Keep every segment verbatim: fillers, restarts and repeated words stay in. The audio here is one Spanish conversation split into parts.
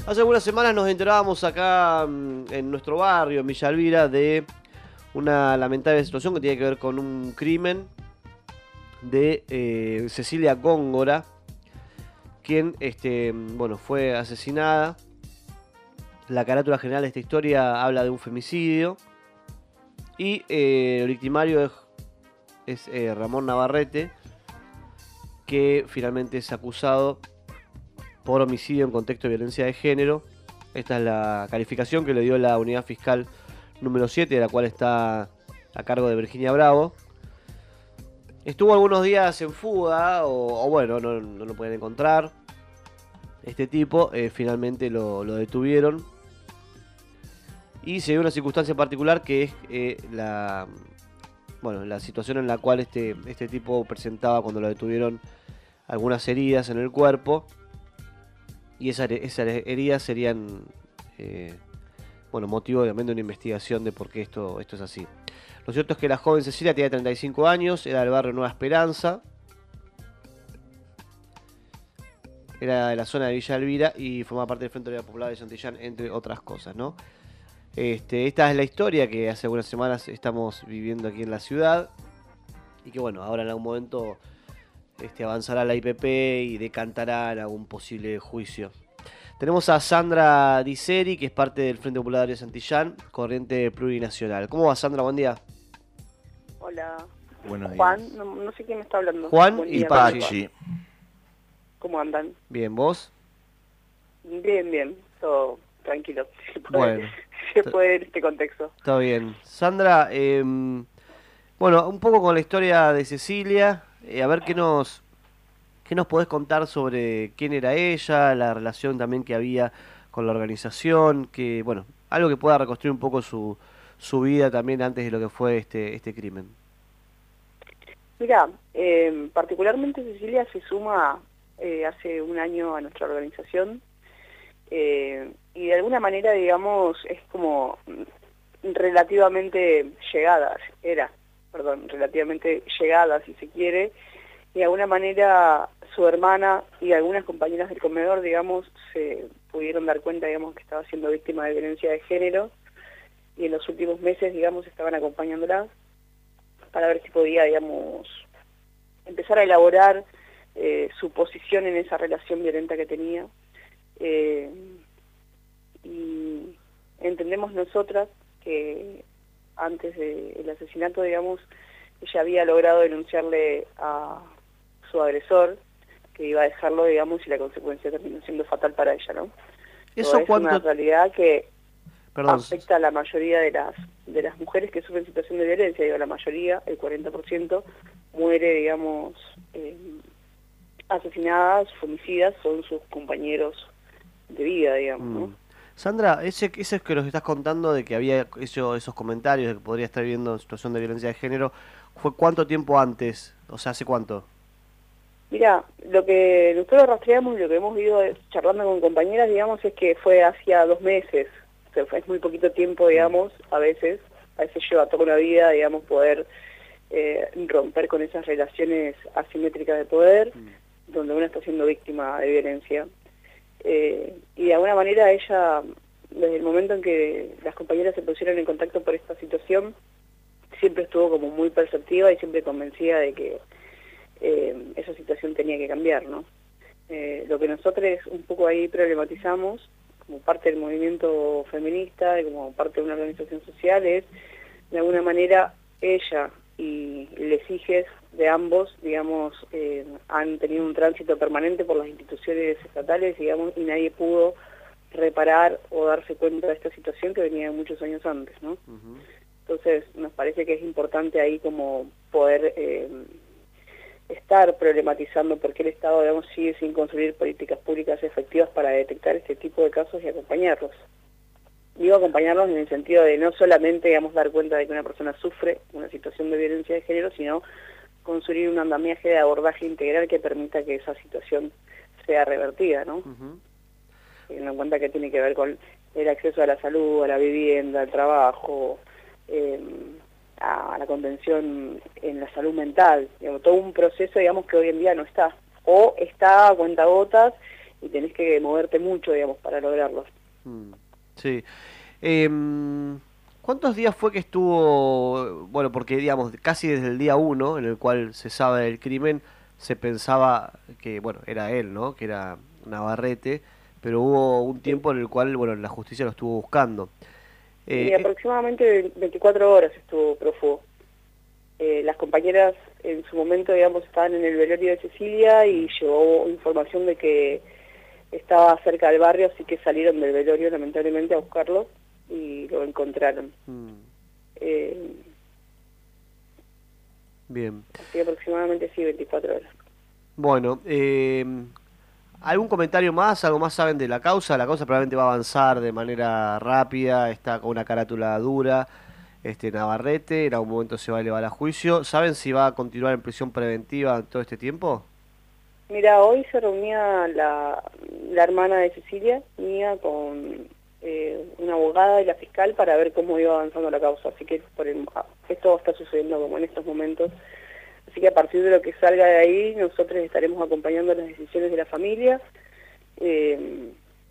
Hace algunas semanas nos enterábamos acá mm, en nuestro barrio, en Villa Elvira, de una lamentable situación que tiene que ver con un crimen de eh, Cecilia Góngora, quien este, bueno, fue asesinada. La carátula general de esta historia habla de un femicidio y eh, el victimario es, es eh, Ramón Navarrete, que finalmente es acusado por homicidio en contexto de violencia de género. Esta es la calificación que le dio la unidad fiscal número siete, de la cual está a cargo de Virginia Bravo. Estuvo algunos días en fuga, o, o bueno, no, no lo pueden encontrar. Este tipo, eh, finalmente lo, lo detuvieron. Y se dio una circunstancia particular que es eh, la, bueno, la situación en la cual este, este tipo presentaba cuando lo detuvieron algunas heridas en el cuerpo. Y esas, esas heridas serían eh, bueno, motivo obviamente de una investigación de por qué esto, esto es así. Lo cierto es que la joven Cecilia tenía treinta y cinco años, era del barrio Nueva Esperanza, era de la zona de Villa Elvira y formaba parte del Frente Obrero Popular de Santillán, entre otras cosas, ¿no? Este, esta es la historia que hace algunas semanas estamos viviendo aquí en la ciudad y que bueno, ahora en algún momento este, avanzará la I P P y decantará en algún posible juicio. Tenemos a Sandra Diseri, que es parte del Frente Popular de Santillán, corriente plurinacional. ¿Cómo va, Sandra? Buen día. Hola. Buenos Juan, días. no, no sé quién me está hablando. Juan Buen y día, Pachi. Pachi. ¿Cómo andan? Bien, ¿vos? Bien, bien, todo tranquilo. Se puede, Bueno. se puede en este contexto. Está bien. Sandra, eh, bueno, un poco con la historia de Cecilia, eh, a ver qué nos, qué nos podés contar sobre quién era ella, la relación también que había con la organización, que, bueno, algo que pueda reconstruir un poco su, su vida también antes de lo que fue este, este crimen. Mira, eh, particularmente Cecilia se suma eh, hace un año a nuestra organización eh, y de alguna manera, digamos, es como relativamente llegada, era, perdón, relativamente llegada, si se quiere, y de alguna manera su hermana y algunas compañeras del comedor, digamos, se pudieron dar cuenta, digamos, que estaba siendo víctima de violencia de género, y en los últimos meses, digamos, estaban acompañándola para ver si podía, digamos, empezar a elaborar eh, su posición en esa relación violenta que tenía. Eh, y entendemos nosotras que antes del asesinato, digamos, ella había logrado denunciarle a su agresor, que iba a dejarlo, digamos, y la consecuencia terminó siendo fatal para ella, ¿no? ¿Eso es cuánto...? una realidad que Perdón. afecta a la mayoría de las de las mujeres que sufren situación de violencia, digo, la mayoría, el cuarenta por ciento, muere, digamos, eh, asesinadas, homicidas, son sus compañeros de vida, digamos, ¿no? Mm. Sandra, ese, ese que nos estás contando de que había hecho esos comentarios de que podría estar viviendo en situación de violencia de género, ¿fue cuánto tiempo antes? O sea, ¿hace cuánto? Mira, lo que nosotros rastreamos y lo que hemos ido charlando con compañeras, digamos, es que fue hacia dos meses. O sea, es muy poquito tiempo, digamos, a veces, a veces lleva toda una vida, digamos, poder eh, romper con esas relaciones asimétricas de poder, mm. donde uno está siendo víctima de violencia. Eh, y de alguna manera ella, desde el momento en que las compañeras se pusieron en contacto por esta situación, siempre estuvo como muy perceptiva y siempre convencida de que eh, esa situación tenía que cambiar, ¿no? Eh, lo que nosotros un poco ahí problematizamos como parte del movimiento feminista y como parte de una organización social es, de alguna manera, ella y les hijes de ambos, digamos, eh, han tenido un tránsito permanente por las instituciones estatales, digamos, y nadie pudo reparar o darse cuenta de esta situación que venía de muchos años antes, ¿no? Uh-huh. Entonces, nos parece que es importante ahí como poder eh, estar problematizando por qué el Estado, digamos, sigue sin construir políticas públicas efectivas para detectar este tipo de casos y acompañarlos. Digo acompañarlos en el sentido de no solamente, digamos, dar cuenta de que una persona sufre una situación de violencia de género, sino construir un andamiaje de abordaje integral que permita que esa situación sea revertida, ¿no? Uh-huh. Teniendo en cuenta que tiene que ver con el acceso a la salud, a la vivienda, al trabajo, eh, a la contención en la salud mental, digamos, todo un proceso, digamos, que hoy en día no está, o está a cuentagotas y tenés que moverte mucho, digamos, para lograrlos. Mm, sí. Eh, ¿Cuántos días fue que estuvo, bueno, porque digamos, casi desde el día uno en el cual se sabe del crimen, se pensaba que, bueno, era él, ¿no? Que era Navarrete, pero hubo un Sí. tiempo en el cual, bueno, la justicia lo estuvo buscando. Y Eh, eh, aproximadamente veinticuatro horas estuvo prófugo. Eh, las compañeras en su momento, digamos, estaban en el velorio de Cecilia y llegó información de que estaba cerca del barrio, así que salieron del velorio lamentablemente a buscarlo y lo encontraron. mm, Eh, bien. así que aproximadamente sí, veinticuatro horas. Bueno, eh, ¿algún comentario más? ¿Algo más saben de la causa? La causa probablemente va a avanzar de manera rápida, está con una carátula dura. Este Navarrete, en algún momento se va a elevar a juicio. ¿Saben si va a continuar en prisión preventiva todo este tiempo? Mira, hoy se reunía la, la hermana de Cecilia, mía, con eh, una abogada y la fiscal para ver cómo iba avanzando la causa. Así que por el, esto está sucediendo como en estos momentos. Así que a partir de lo que salga de ahí, nosotros estaremos acompañando las decisiones de la familia. Eh,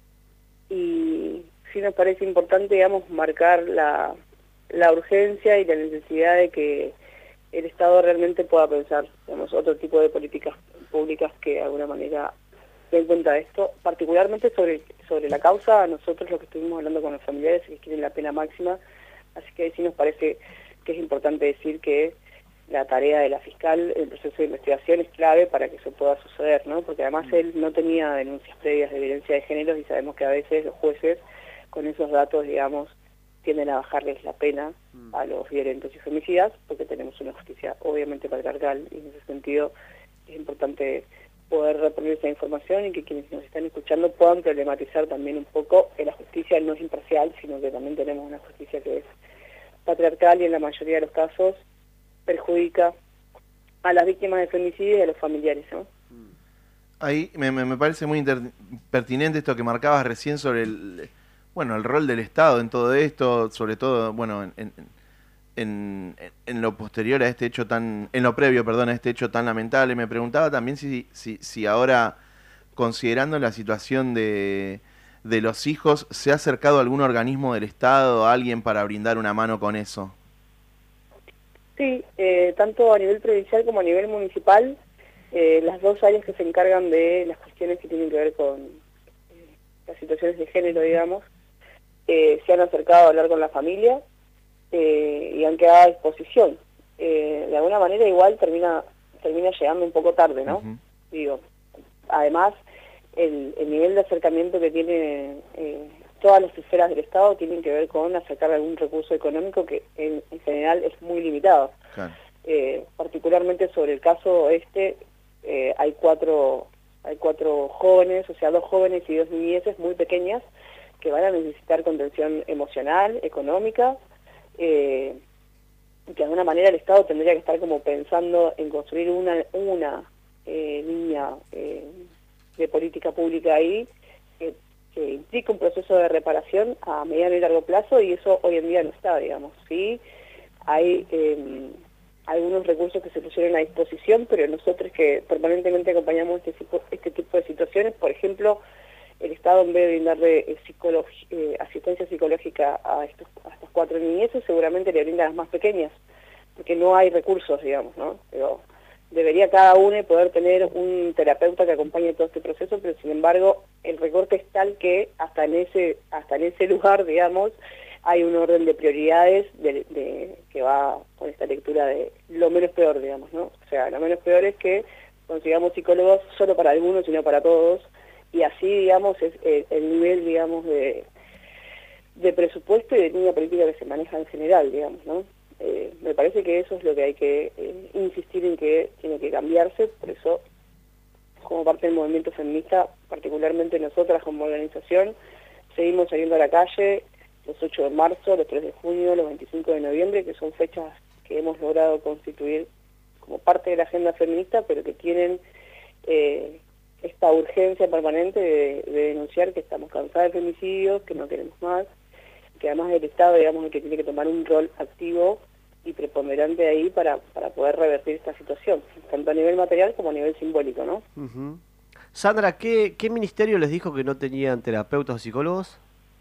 y sí nos parece importante, digamos, marcar la, la urgencia y la necesidad de que el Estado realmente pueda pensar, digamos, otro tipo de políticas públicas que de alguna manera den cuenta de esto, particularmente sobre, sobre la causa. Nosotros lo que estuvimos hablando con los familiares es que quieren la pena máxima, así que ahí sí nos parece que es importante decir que la tarea de la fiscal, el proceso de investigación es clave para que eso pueda suceder, ¿no? Porque además él no tenía denuncias previas de violencia de género y sabemos que a veces los jueces con esos datos, digamos, tienden a bajarles la pena a los violentos y femicidas, porque tenemos una justicia obviamente patriarcal y en ese sentido es importante poder reponer esa información y que quienes nos están escuchando puedan problematizar también un poco que la justicia no es imparcial, sino que también tenemos una justicia que es patriarcal y en la mayoría de los casos perjudica a las víctimas de femicidio y a los familiares, ¿no? Ahí me, me, me parece muy inter- pertinente esto que marcabas recién sobre el, bueno, el rol del Estado en todo esto, sobre todo, bueno, en, en, en, en lo posterior a este hecho tan, en lo previo, perdón, a este hecho tan lamentable. Me preguntaba también si, si, si ahora, considerando la situación de, de los hijos, ¿se ha acercado algún organismo del Estado, a alguien para brindar una mano con eso? Sí, eh, tanto a nivel provincial como a nivel municipal, eh, las dos áreas que se encargan de las cuestiones que tienen que ver con eh, las situaciones de género, digamos, eh, se han acercado a hablar con la familia eh, y han quedado a disposición. Eh, de alguna manera igual termina termina llegando un poco tarde, ¿no? Uh-huh. Digo, además, el, el nivel de acercamiento que tiene eh, todas las esferas del Estado tienen que ver con acercar algún recurso económico que en, en general es muy limitado. Claro. Eh, particularmente sobre el caso este, eh, hay cuatro hay cuatro jóvenes, o sea, dos jóvenes y dos niñeces muy pequeñas que van a necesitar contención emocional, económica, eh, y que de alguna manera el Estado tendría que estar como pensando en construir una, una eh, línea eh, de política pública ahí, que que implica un proceso de reparación a mediano y largo plazo, y eso hoy en día no está, digamos. Sí, hay eh, algunos recursos que se pusieron a disposición, pero nosotros que permanentemente acompañamos este tipo, este tipo de situaciones, por ejemplo, el Estado, en vez de brindarle eh, eh, asistencia psicológica a, estos, a estas cuatro niñeces, seguramente le brinda a las más pequeñas, porque no hay recursos, digamos, ¿no? Pero debería cada uno poder tener un terapeuta que acompañe todo este proceso, pero sin embargo el recorte es tal que hasta en ese hasta en ese lugar, digamos, hay un orden de prioridades de, de, que va con esta lectura de lo menos peor, digamos, ¿no? O sea, lo menos peor es que consigamos psicólogos solo para algunos y no para todos, y así, digamos, es el, el nivel, digamos, de, de presupuesto y de línea política que se maneja en general, digamos, ¿no? Eh, me parece que eso es lo que hay que eh, insistir en que tiene que cambiarse. Por eso, como parte del movimiento feminista, particularmente nosotras como organización, seguimos saliendo a la calle los ocho de marzo, los tres de junio, los veinticinco de noviembre, que son fechas que hemos logrado constituir como parte de la agenda feminista, pero que tienen eh, esta urgencia permanente de, de denunciar que estamos cansadas de femicidios, que no queremos más, que además el Estado, digamos, el que tiene que tomar un rol activo y preponderante ahí para, para poder revertir esta situación, tanto a nivel material como a nivel simbólico, ¿no? Uh-huh. Sandra, ¿qué, qué ministerio les dijo que no tenían terapeutas o psicólogos?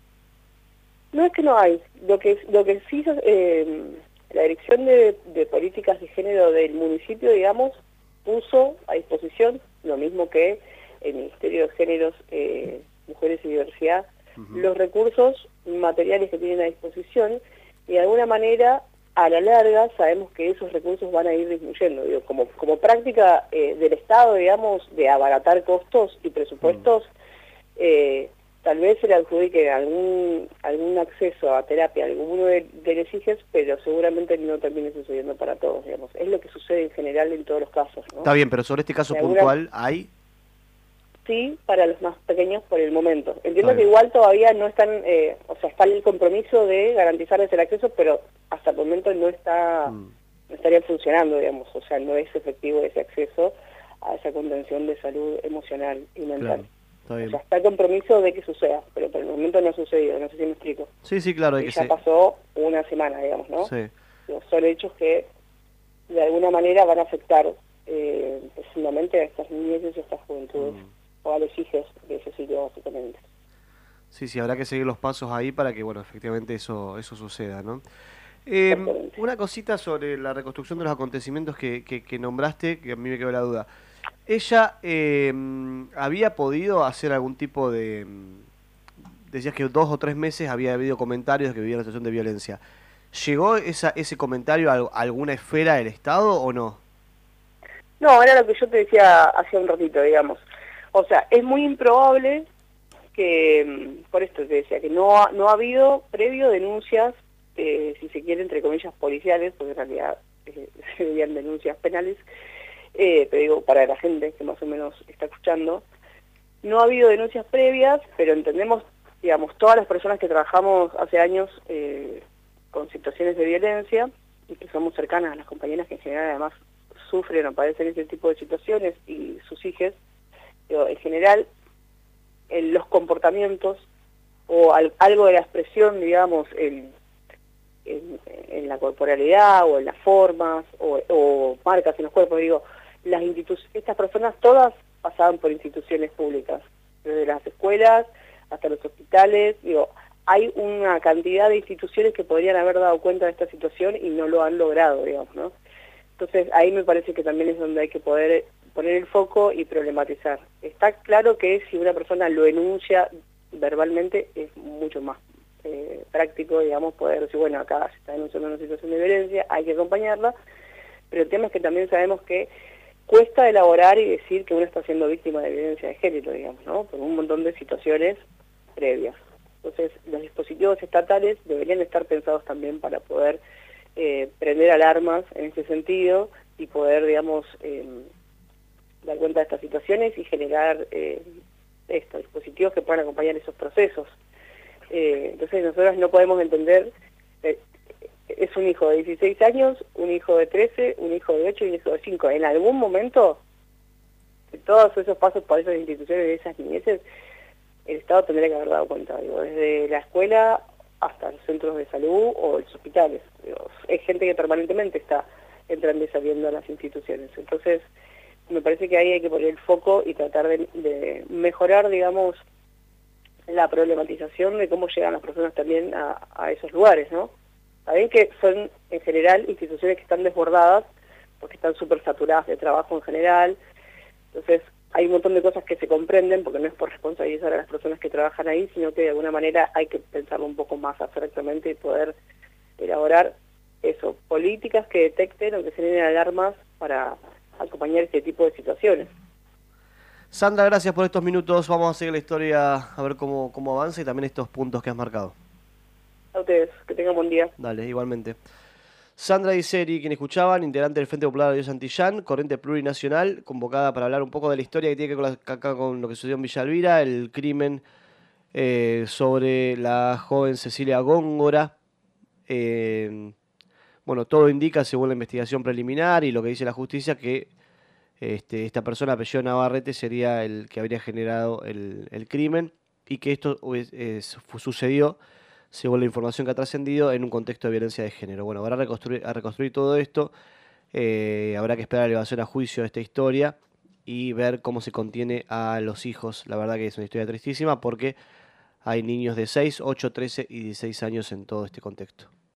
No es que no hay, lo que lo que sí eh, la Dirección de, de Políticas de Género del municipio, digamos, puso a disposición, lo mismo que el Ministerio de Géneros, eh, Mujeres y Diversidad, uh-huh. los recursos materiales que tienen a disposición, y de alguna manera, a la larga, sabemos que esos recursos van a ir disminuyendo. Digo, como, como práctica eh, del Estado, digamos, de abaratar costos y presupuestos, uh-huh. eh, tal vez se le adjudique algún algún acceso a terapia a alguno de, de los hijos, pero seguramente no termine sucediendo para todos, digamos. Es lo que sucede en general en todos los casos, ¿no? Está bien, pero sobre este caso de puntual, alguna... ¿hay? Sí, para los más pequeños por el momento. Entiendo que igual todavía no están, eh, o sea, está el compromiso de garantizarles el acceso, pero hasta el momento no está, mm. no estaría funcionando, digamos, o sea, no es efectivo ese acceso a esa contención de salud emocional y mental. Claro. Está bien. O sea, está el compromiso de que suceda, pero por el momento no ha sucedido, no sé si me explico. Sí, sí, claro. Hay y que ya se... pasó una semana, digamos, ¿no? Sí. Son hechos que de alguna manera van a afectar eh, profundamente a estas niñas y a estas juventudes, mm. o a los hijos de ese sitio, básicamente. Sí, sí, habrá que seguir los pasos ahí para que, bueno, efectivamente eso eso suceda, ¿no? Eh, una cosita sobre la reconstrucción de los acontecimientos que, que, que nombraste, que a mí me quedó la duda. ¿Ella eh, había podido hacer algún tipo de... Decías que dos o tres meses había habido comentarios de que vivía una situación de violencia. ¿Llegó esa, ese comentario a alguna esfera del Estado o no? No, era lo que yo te decía hace un ratito, digamos. O sea, es muy improbable que, por esto te decía, que no ha, no ha habido previo denuncias, eh, si se quiere, entre comillas, policiales, porque en realidad eh, serían denuncias penales, eh, pero digo, para la gente que más o menos está escuchando, no ha habido denuncias previas, pero entendemos, digamos, todas las personas que trabajamos hace años eh, con situaciones de violencia, y que somos cercanas a las compañeras que en general además sufren o padecen ese tipo de situaciones, y sus hijos, digo, en general, en los comportamientos o al, algo de la expresión, digamos, en, en, en la corporalidad o en las formas o, o marcas en los cuerpos, digo, las institu- estas personas todas pasaban por instituciones públicas, desde las escuelas hasta los hospitales, digo, hay una cantidad de instituciones que podrían haber dado cuenta de esta situación y no lo han logrado, digamos, ¿no? Entonces ahí me parece que también es donde hay que poder poner el foco y problematizar. Está claro que si una persona lo enuncia verbalmente es mucho más eh, práctico, digamos, poder decir, bueno, acá se está denunciando una situación de violencia, hay que acompañarla, pero el tema es que también sabemos que cuesta elaborar y decir que uno está siendo víctima de violencia de género, digamos, ¿no? Por un montón de situaciones previas. Entonces, los dispositivos estatales deberían estar pensados también para poder eh, prender alarmas en ese sentido y poder, digamos, eh, dar cuenta de estas situaciones y generar eh, estos dispositivos que puedan acompañar esos procesos. Eh, entonces, nosotros no podemos entender, eh, es un hijo de dieciséis años, un hijo de trece, un hijo de ocho y un hijo de cinco. En algún momento, de todos esos pasos por esas instituciones de esas niñeces, el Estado tendría que haber dado cuenta, digo, desde la escuela hasta los centros de salud o los hospitales. Digo, es gente que permanentemente está entrando y saliendo a las instituciones. Entonces, me parece que ahí hay que poner el foco y tratar de, de mejorar, digamos, la problematización de cómo llegan las personas también a, a esos lugares, ¿no? Saben que son, en general, instituciones que están desbordadas, porque están súper saturadas de trabajo en general. Entonces, hay un montón de cosas que se comprenden, porque no es por responsabilizar a las personas que trabajan ahí, sino que de alguna manera hay que pensarlo un poco más abstractamente y poder elaborar eso, políticas que detecten o que generen alarmas para acompañar este tipo de situaciones. Sandra, gracias por estos minutos. Vamos a seguir la historia a ver cómo, cómo avanza y también estos puntos que has marcado. A ustedes, que tengan buen día. Dale, igualmente. Sandra Iseri, quien escuchaban, integrante del Frente Popular de Santillán, corriente plurinacional, convocada para hablar un poco de la historia que tiene que ver con, la, acá con lo que sucedió en Villa Elvira, el crimen eh, sobre la joven Cecilia Góngora. Eh, bueno, todo indica, según la investigación preliminar y lo que dice la justicia, que este, esta persona, apellido Navarrete, sería el que habría generado el, el crimen y que esto es, es, sucedió, según la información que ha trascendido, en un contexto de violencia de género. Bueno, habrá reconstruir, a reconstruir todo esto, eh, habrá que esperar la elevación a juicio de esta historia y ver cómo se contiene a los hijos. La verdad que es una historia tristísima porque hay niños de seis, ocho, trece y dieciséis años en todo este contexto.